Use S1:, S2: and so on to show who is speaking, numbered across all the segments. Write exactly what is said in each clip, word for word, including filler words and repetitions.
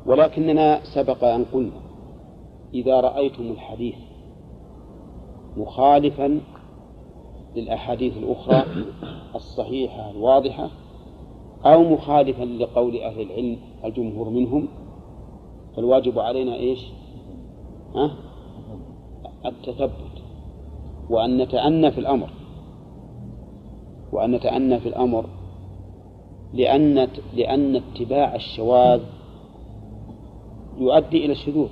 S1: ولكننا سبق أن قلنا إذا رأيتم الحديث مخالفا للأحاديث الأخرى الصحيحة الواضحة أو مخالفا لقول أهل العلم الجمهور منهم، فالواجب علينا إيش؟ ها؟ التثبت، وأن نتأنى في الأمر وأن نتأنى في الأمر لأن لأن اتباع الشواذ يؤدي إلى الشذوذ.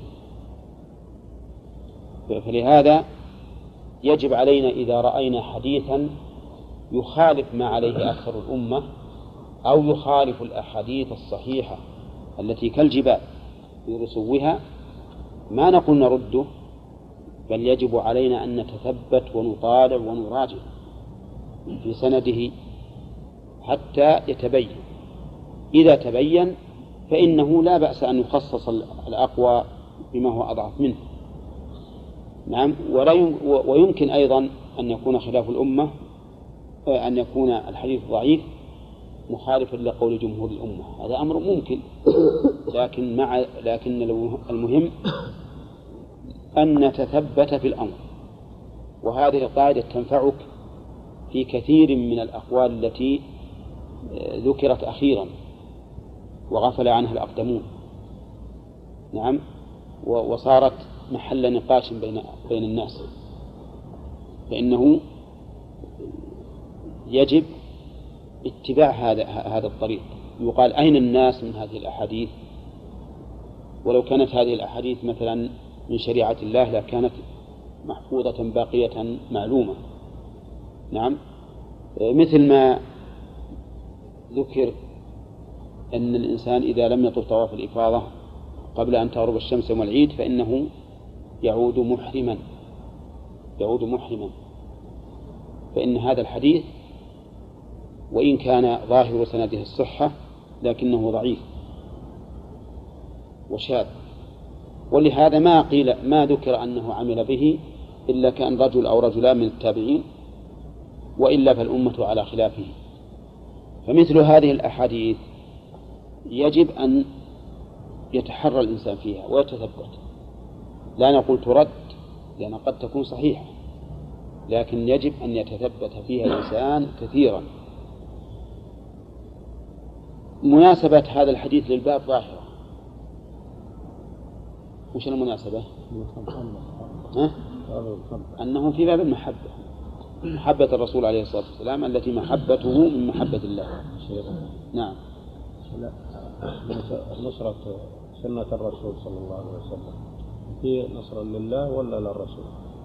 S1: فلهذا يجب علينا إذا رأينا حديثا يخالف ما عليه أكثر الأمة أو يخالف الأحاديث الصحيحة التي كالجبال في رسوها ما نقول نرده، بل يجب علينا أن نتثبت ونطالع ونراجع في سنده حتى يتبين. إذا تبين فإنه لا بأس أن يخصص الأقوى بما هو أضعف منه. نعم. ويمكن أيضا أن يكون خلاف الأمة أن يكون الحديث ضعيف مخالفا لقول جمهور الأمة، هذا أمر ممكن، لكن مع لكن المهم أن نتثبت في الأمر. وهذه القاعدة تنفعك في كثير من الأقوال التي ذكرت أخيرا وغفل عنها الأقدمون. نعم. وصارت محل نقاش بين بين الناس، فإنه يجب اتباع هذا هذا الطريق. يقال أين الناس من هذه الأحاديث؟ ولو كانت هذه الأحاديث مثلا من شريعة الله لكانت محفوظة باقية معلومة. نعم. مثل ما ذكر أن الإنسان إذا لم يطف طواف الإفاضة قبل أن تغرب الشمس يوم العيد فإنه يعود محرما يعود محرما فإن هذا الحديث وإن كان ظاهر سنده الصحة لكنه ضعيف وشاذ، ولهذا ما قيل ما ذكر أنه عمل به إلا كان رجل أو رجلان من التابعين، وإلا فالأمة على خلافه. فمثل هذه الأحاديث يجب أن يتحرى الإنسان فيها ويتثبت. لا نقول ترد لأن قد تكون صحيحة، لكن يجب أن يتثبت فيها الإنسان كثيرا. مناسبة هذا الحديث للباب ظاهرة. وش المناسبة؟ ها؟ أنه في باب المحبة، محبة الرسول عليه الصلاة والسلام التي محبته من محبة الله. نعم.
S2: نصرة سنة الرسول صلى الله عليه وسلم هي نصر لله ولا للرسول؟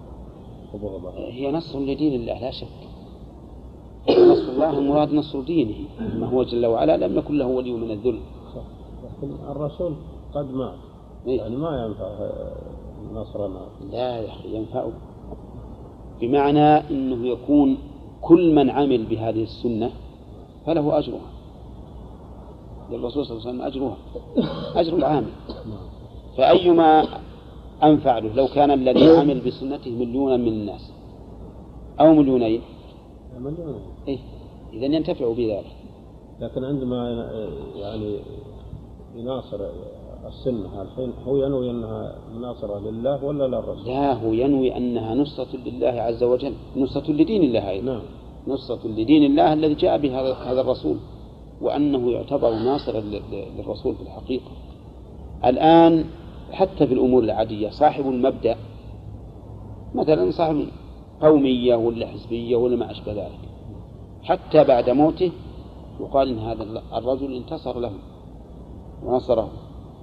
S1: هي نصر لدين الله لا شك. نصر الله المراد نصر دينه، ما هو جل وعلا لم يكن له ولي من الذل.
S2: لكن الرسول قد مات، يعني ما ينفع نصرنا.
S1: لا يا أخي ينفعه، بمعنى أنه يكون كل من عمل بهذه السنة فله أجرها، للرسول صلى الله عليه وسلم أجرها أجر العامل. فأيما أنفع له لو كان الذي عمل بسنته مليونا من الناس أو مليونين إيه؟ إذن ينتفع بذلك.
S2: لكن عندما يعني يناصر السنة الحين هو ينوي أنها مناصرة لله ولا للرسول؟
S1: لا، هو ينوي أنها نصرة لله عز وجل، نصرة لدين الله أيضا.
S2: نعم.
S1: نصرة لدين الله الذي جاء به هذا الرسول، وأنه يعتبر ناصرا للرسول في الحقيقة. الآن حتى في الأمور العادية صاحب المبدأ مثلا صاحب قومية ولا حزبية ولا ما أشبه ذلك، حتى بعد موته يقال إن هذا الرجل انتصر له ونصره.